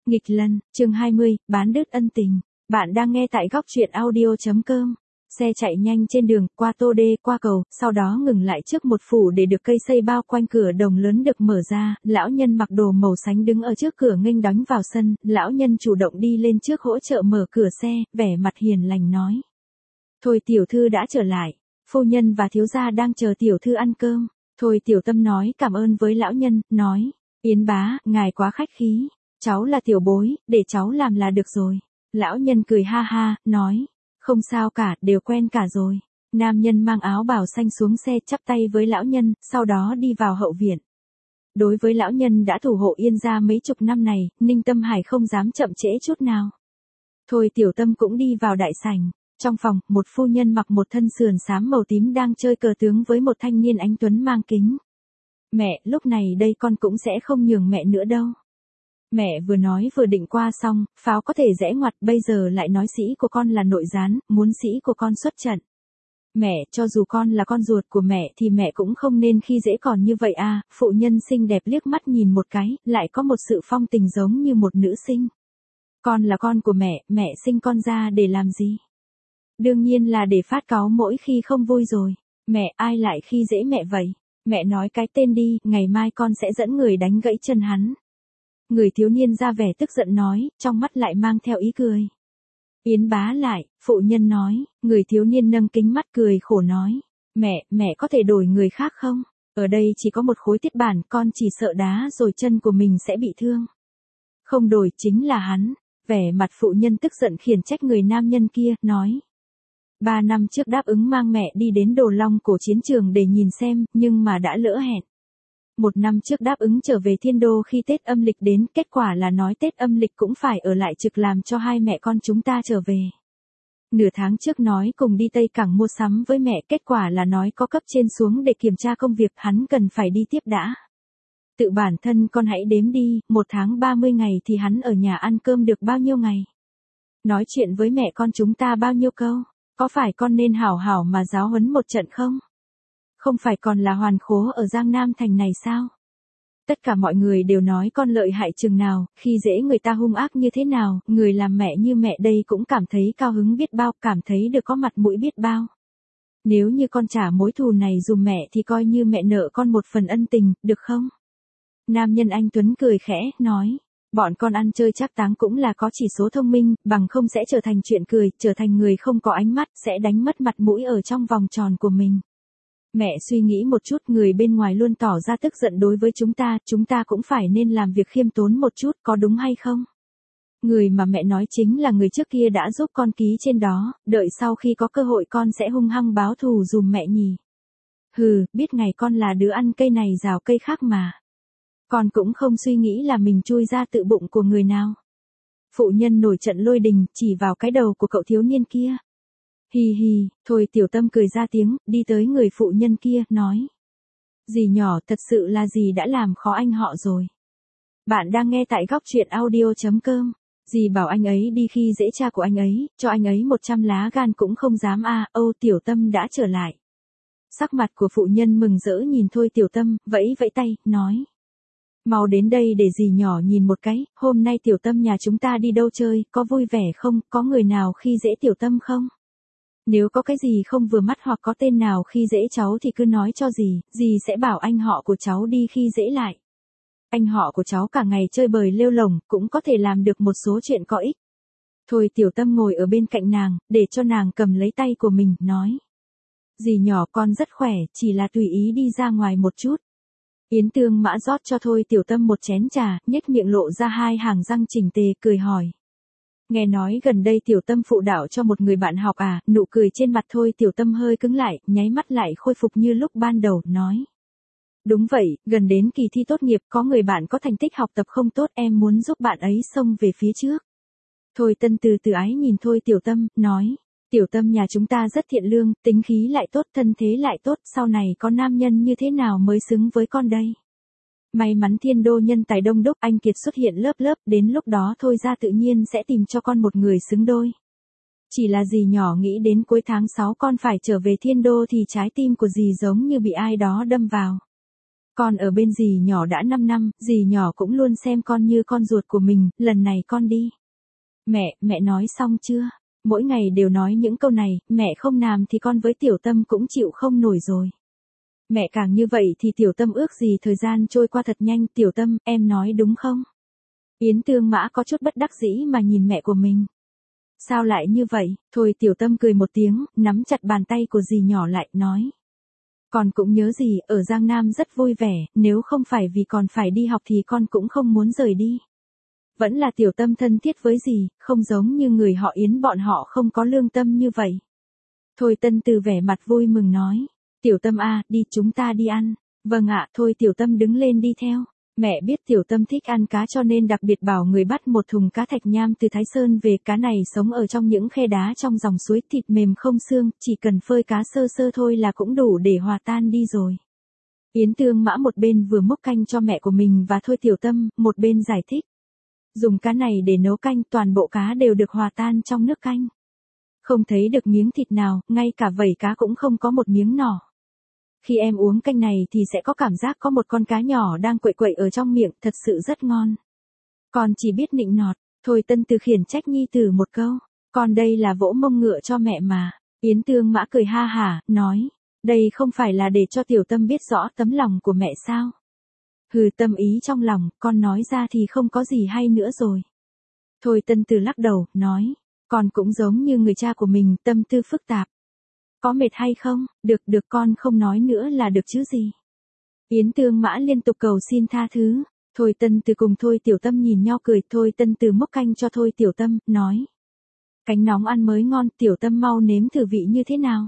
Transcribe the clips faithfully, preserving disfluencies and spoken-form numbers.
Nghịch lần, chương hai mươi, bán đứt ân tình. Bạn đang nghe tại góc truyện audio chấm com. Xe chạy nhanh trên đường, qua tô đê, qua cầu, sau đó ngừng lại trước một phủ để được cây xây bao quanh cửa đồng lớn được mở ra, lão nhân mặc đồ màu xanh đứng ở trước cửa nghênh đón vào sân, lão nhân chủ động đi lên trước hỗ trợ mở cửa xe, vẻ mặt hiền lành nói. Thôi tiểu thư đã trở lại, phu nhân và thiếu gia đang chờ tiểu thư ăn cơm. Thôi tiểu tâm nói cảm ơn với lão nhân, nói, Yến bá, ngài quá khách khí. Cháu là tiểu bối, để cháu làm là được rồi. Lão nhân cười ha ha, nói, không sao cả, đều quen cả rồi. Nam nhân mang áo bào xanh xuống xe chắp tay với lão nhân, sau đó đi vào hậu viện. Đối với lão nhân đã thủ hộ Yên gia mấy chục năm này, Ninh Tâm Hải không dám chậm trễ chút nào. Thôi tiểu tâm cũng đi vào đại sảnh. Trong phòng, một phu nhân mặc một thân sườn xám màu tím đang chơi cờ tướng với một thanh niên anh tuấn mang kính. Mẹ, lúc này đây con cũng sẽ không nhường mẹ nữa đâu. Mẹ vừa nói vừa định qua xong, pháo có thể rẽ ngoặt, bây giờ lại nói sĩ của con là nội gián, muốn sĩ của con xuất trận. Mẹ, cho dù con là con ruột của mẹ thì mẹ cũng không nên khi dễ còn như vậy à, phụ nhân xinh đẹp liếc mắt nhìn một cái, lại có một sự phong tình giống như một nữ sinh. Con là con của mẹ, mẹ sinh con ra để làm gì? Đương nhiên là để phát cáu mỗi khi không vui rồi. Mẹ, ai lại khi dễ mẹ vậy? Mẹ nói cái tên đi, ngày mai con sẽ dẫn người đánh gãy chân hắn. Người thiếu niên ra vẻ tức giận nói, trong mắt lại mang theo ý cười. Yến bá lại, phụ nhân nói, người thiếu niên nâng kính mắt cười khổ nói, mẹ, mẹ có thể đổi người khác không? Ở đây chỉ có một khối thiết bản, con chỉ sợ đá rồi chân của mình sẽ bị thương. Không đổi chính là hắn. Vẻ mặt phụ nhân tức giận khiển trách người nam nhân kia, nói. Ba năm trước đáp ứng mang mẹ đi đến Đồ Long cổ chiến trường để nhìn xem, nhưng mà đã lỡ hẹn. Một năm trước đáp ứng trở về Thiên Đô khi Tết âm lịch đến, kết quả là nói Tết âm lịch cũng phải ở lại trực làm cho hai mẹ con chúng ta trở về. Nửa tháng trước nói cùng đi Tây Cảng mua sắm với mẹ, kết quả là nói có cấp trên xuống để kiểm tra công việc, hắn cần phải đi tiếp đã. Tự bản thân con hãy đếm đi, một tháng ba mươi ngày thì hắn ở nhà ăn cơm được bao nhiêu ngày? Nói chuyện với mẹ con chúng ta bao nhiêu câu? Có phải con nên hảo hảo mà giáo huấn một trận không? Không phải còn là hoàn khố ở Giang Nam Thành này sao? Tất cả mọi người đều nói con lợi hại chừng nào, khi dễ người ta hung ác như thế nào, người làm mẹ như mẹ đây cũng cảm thấy cao hứng biết bao, cảm thấy được có mặt mũi biết bao. Nếu như con trả mối thù này dùm mẹ thì coi như mẹ nợ con một phần ân tình, được không? Nam nhân anh Tuấn cười khẽ, nói. Bọn con ăn chơi trác táng cũng là có chỉ số thông minh, bằng không sẽ trở thành chuyện cười, trở thành người không có ánh mắt, sẽ đánh mất mặt mũi ở trong vòng tròn của mình. Mẹ suy nghĩ một chút, người bên ngoài luôn tỏ ra tức giận đối với chúng ta, chúng ta cũng phải nên làm việc khiêm tốn một chút, có đúng hay không? Người mà mẹ nói chính là người trước kia đã giúp con ký trên đó, đợi sau khi có cơ hội con sẽ hung hăng báo thù dùm mẹ nhỉ. Hừ, biết ngày con là đứa ăn cây này rào cây khác mà. Con cũng không suy nghĩ là mình chui ra tự bụng của người nào. Phụ nhân nổi trận lôi đình, chỉ vào cái đầu của cậu thiếu niên kia. Hì hì, thôi tiểu tâm cười ra tiếng, đi tới người phụ nhân kia, nói. Dì nhỏ, thật sự là dì đã làm khó anh họ rồi. Bạn đang nghe tại góc truyện audio chấm com. Dì bảo anh ấy đi khi dễ cha của anh ấy, cho anh ấy một trăm lá gan cũng không dám a. À, Âu tiểu tâm đã trở lại. Sắc mặt của phụ nhân mừng rỡ nhìn thôi tiểu tâm, vẫy vẫy tay, nói. Mau đến đây để dì nhỏ nhìn một cái, hôm nay tiểu tâm nhà chúng ta đi đâu chơi, có vui vẻ không, có người nào khi dễ tiểu tâm không? Nếu có cái gì không vừa mắt hoặc có tên nào khi dễ cháu thì cứ nói cho dì, dì sẽ bảo anh họ của cháu đi khi dễ lại. Anh họ của cháu cả ngày chơi bời lêu lổng, cũng có thể làm được một số chuyện có ích. Thôi tiểu tâm ngồi ở bên cạnh nàng, để cho nàng cầm lấy tay của mình, nói. Dì nhỏ con rất khỏe, chỉ là tùy ý đi ra ngoài một chút. Yến Tương Mã rót cho thôi tiểu tâm một chén trà, nhếch miệng lộ ra hai hàng răng chỉnh tề, cười hỏi. Nghe nói gần đây tiểu tâm phụ đạo cho một người bạn học à, nụ cười trên mặt thôi tiểu tâm hơi cứng lại, nháy mắt lại khôi phục như lúc ban đầu, nói. Đúng vậy, gần đến kỳ thi tốt nghiệp, có người bạn có thành tích học tập không tốt, em muốn giúp bạn ấy xông về phía trước. Thôi Tân từ từ ái nhìn thôi tiểu tâm, nói. Tiểu tâm nhà chúng ta rất thiện lương, tính khí lại tốt, thân thế lại tốt, sau này có nam nhân như thế nào mới xứng với con đây? May mắn Thiên Đô nhân tài đông đúc, anh Kiệt xuất hiện lớp lớp, đến lúc đó thôi ra tự nhiên sẽ tìm cho con một người xứng đôi. Chỉ là dì nhỏ nghĩ đến cuối tháng sáu con phải trở về Thiên Đô thì trái tim của dì giống như bị ai đó đâm vào. Con ở bên dì nhỏ đã năm năm, dì nhỏ cũng luôn xem con như con ruột của mình, lần này con đi. Mẹ, mẹ nói xong chưa? Mỗi ngày đều nói những câu này, mẹ không làm thì con với Tiểu Tâm cũng chịu không nổi rồi. Mẹ càng như vậy thì Tiểu Tâm ước gì thời gian trôi qua thật nhanh. Tiểu Tâm, em nói đúng không? Yến Tương Mã có chút bất đắc dĩ mà nhìn mẹ của mình. Sao lại như vậy? Thôi Tiểu Tâm cười một tiếng, nắm chặt bàn tay của dì nhỏ lại, nói. Con cũng nhớ dì, ở Giang Nam rất vui vẻ, nếu không phải vì còn phải đi học thì con cũng không muốn rời đi. Vẫn là Tiểu Tâm thân thiết với dì, không giống như người họ Yến bọn họ không có lương tâm như vậy. Thôi Tân Từ vẻ mặt vui mừng nói. Tiểu Tâm à, đi chúng ta đi ăn. Vâng ạ, thôi Tiểu Tâm đứng lên đi theo. Mẹ biết Tiểu Tâm thích ăn cá cho nên đặc biệt bảo người bắt một thùng cá thạch nham từ Thái Sơn về. Cá này sống ở trong những khe đá trong dòng suối, thịt mềm không xương, chỉ cần phơi cá sơ sơ thôi là cũng đủ để hòa tan đi rồi. Yến Tương Mã một bên vừa múc canh cho mẹ của mình và thôi Tiểu Tâm, một bên giải thích. Dùng cá này để nấu canh, toàn bộ cá đều được hòa tan trong nước canh. Không thấy được miếng thịt nào, ngay cả vảy cá cũng không có một miếng nỏ. Khi em uống canh này thì sẽ có cảm giác có một con cá nhỏ đang quậy quậy ở trong miệng, thật sự rất ngon. Con chỉ biết nịnh nọt, thôi Tân Từ khiển trách nhi tử một câu, con đây là vỗ mông ngựa cho mẹ mà. Yến Tương Mã cười ha hả, nói, đây không phải là để cho Tiểu Tâm biết rõ tấm lòng của mẹ sao? Hừ, tâm ý trong lòng, con nói ra thì không có gì hay nữa rồi. Thôi Tân Từ lắc đầu, nói, con cũng giống như người cha của mình, tâm tư phức tạp. Có mệt hay không? Được được, con không nói nữa là được chứ gì. Yến Tương Mã liên tục cầu xin tha thứ. Thôi Tân Từ cùng Thôi Tiểu Tâm nhìn nhau cười. Thôi Tân Từ múc canh cho Thôi Tiểu Tâm, nói. Cánh nóng ăn mới ngon, Tiểu Tâm mau nếm thử vị như thế nào.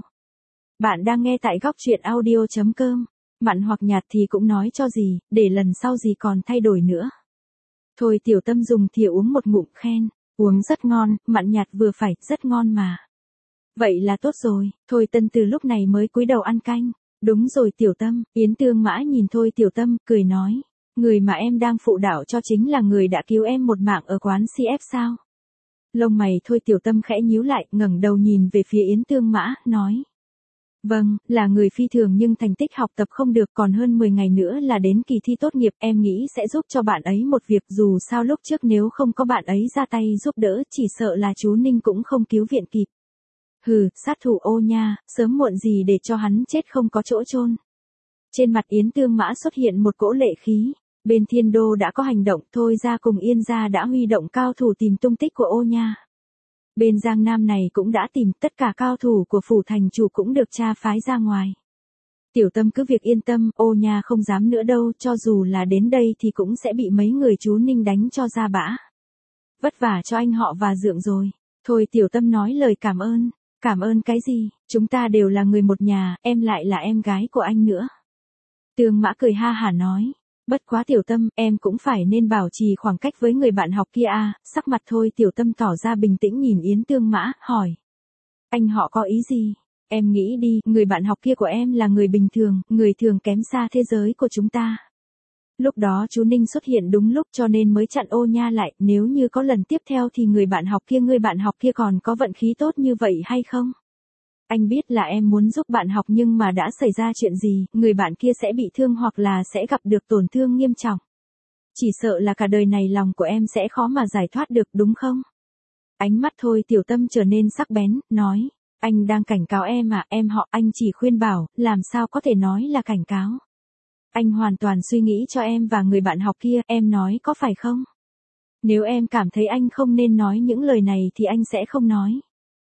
Bạn đang nghe tại góc truyện audio chấm com. Mặn hoặc nhạt thì cũng nói cho gì, để lần sau gì còn thay đổi nữa. Thôi Tiểu Tâm dùng thìa uống một ngụm khen. Uống rất ngon, mặn nhạt vừa phải, rất ngon mà. Vậy là tốt rồi. Thôi Tân Từ lúc này mới cúi đầu ăn canh. Đúng rồi Tiểu Tâm. Yến Tương Mã nhìn Thôi Tiểu Tâm, cười nói. Người mà em đang phụ đạo cho chính là người đã cứu em một mạng ở quán xê ép sao? Lông mày Thôi Tiểu Tâm khẽ nhíu lại, ngẩng đầu nhìn về phía Yến Tương Mã, nói. Vâng, là người phi thường nhưng thành tích học tập không được, còn hơn mười ngày nữa là đến kỳ thi tốt nghiệp, em nghĩ sẽ giúp cho bạn ấy một việc, dù sao lúc trước nếu không có bạn ấy ra tay giúp đỡ chỉ sợ là chú Ninh cũng không cứu viện kịp. Hừ, sát thủ Ô Nha, sớm muộn gì để cho hắn chết không có chỗ chôn. Trên mặt Yến Tương Mã xuất hiện một cỗ lệ khí. Bên Thiên Đô đã có hành động, Thôi ra cùng Yên gia đã huy động cao thủ tìm tung tích của Ô Nha. Bên Giang Nam này cũng đã tìm, tất cả cao thủ của phủ thành chủ cũng được tra phái ra ngoài. Tiểu Tâm cứ việc yên tâm, Ô Nha không dám nữa đâu, cho dù là đến đây thì cũng sẽ bị mấy người chú Ninh đánh cho ra bã. Vất vả cho anh họ và Dượng rồi. Thôi Tiểu Tâm nói lời cảm ơn. Cảm ơn cái gì, chúng ta đều là người một nhà, em lại là em gái của anh nữa. Tương Mã cười ha hả nói. Bất quá Tiểu Tâm, em cũng phải nên bảo trì khoảng cách với người bạn học kia à. Sắc mặt Thôi Tiểu Tâm tỏ ra bình tĩnh nhìn Yến Tương Mã, hỏi. Anh họ có ý gì? Em nghĩ đi, người bạn học kia của em là người bình thường, người thường kém xa thế giới của chúng ta. Lúc đó chú Ninh xuất hiện đúng lúc cho nên mới chặn Ô Nha lại, nếu như có lần tiếp theo thì người bạn học kia người bạn học kia còn có vận khí tốt như vậy hay không? Anh biết là em muốn giúp bạn học nhưng mà đã xảy ra chuyện gì, người bạn kia sẽ bị thương hoặc là sẽ gặp được tổn thương nghiêm trọng. Chỉ sợ là cả đời này lòng của em sẽ khó mà giải thoát được đúng không? Ánh mắt Thôi Tiểu Tâm trở nên sắc bén, nói, anh đang cảnh cáo em à, em họ anh chỉ khuyên bảo, làm sao có thể nói là cảnh cáo. Anh hoàn toàn suy nghĩ cho em và người bạn học kia, em nói có phải không? Nếu em cảm thấy anh không nên nói những lời này thì anh sẽ không nói.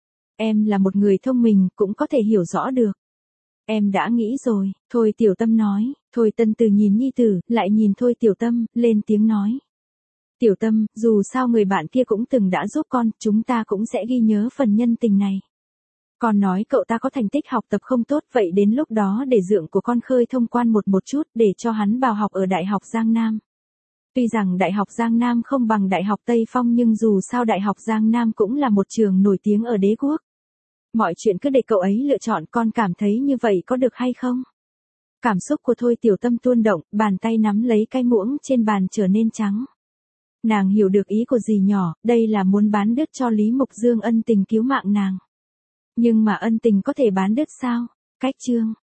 Em là một người thông minh, cũng có thể hiểu rõ được. Em đã nghĩ rồi, Thôi Tiểu Tâm nói. Thôi Tân Từ nhìn nhi tử, lại nhìn Thôi Tiểu Tâm, lên tiếng nói. Tiểu Tâm, dù sao người bạn kia cũng từng đã giúp con, chúng ta cũng sẽ ghi nhớ phần nhân tình này. Con nói cậu ta có thành tích học tập không tốt, vậy đến lúc đó để Dượng của con khơi thông quan một một chút để cho hắn vào học ở Đại học Giang Nam. Tuy rằng Đại học Giang Nam không bằng Đại học Tây Phong nhưng dù sao Đại học Giang Nam cũng là một trường nổi tiếng ở đế quốc. Mọi chuyện cứ để cậu ấy lựa chọn, con cảm thấy như vậy có được hay không? Cảm xúc của Thôi Tiểu Tâm tuôn động, bàn tay nắm lấy cái muỗng trên bàn trở nên trắng. Nàng hiểu được ý của dì nhỏ, đây là muốn bán đứt cho Lý Mục Dương ân tình cứu mạng nàng. Nhưng mà ân tình có thể bán đứt sao? Cách chương.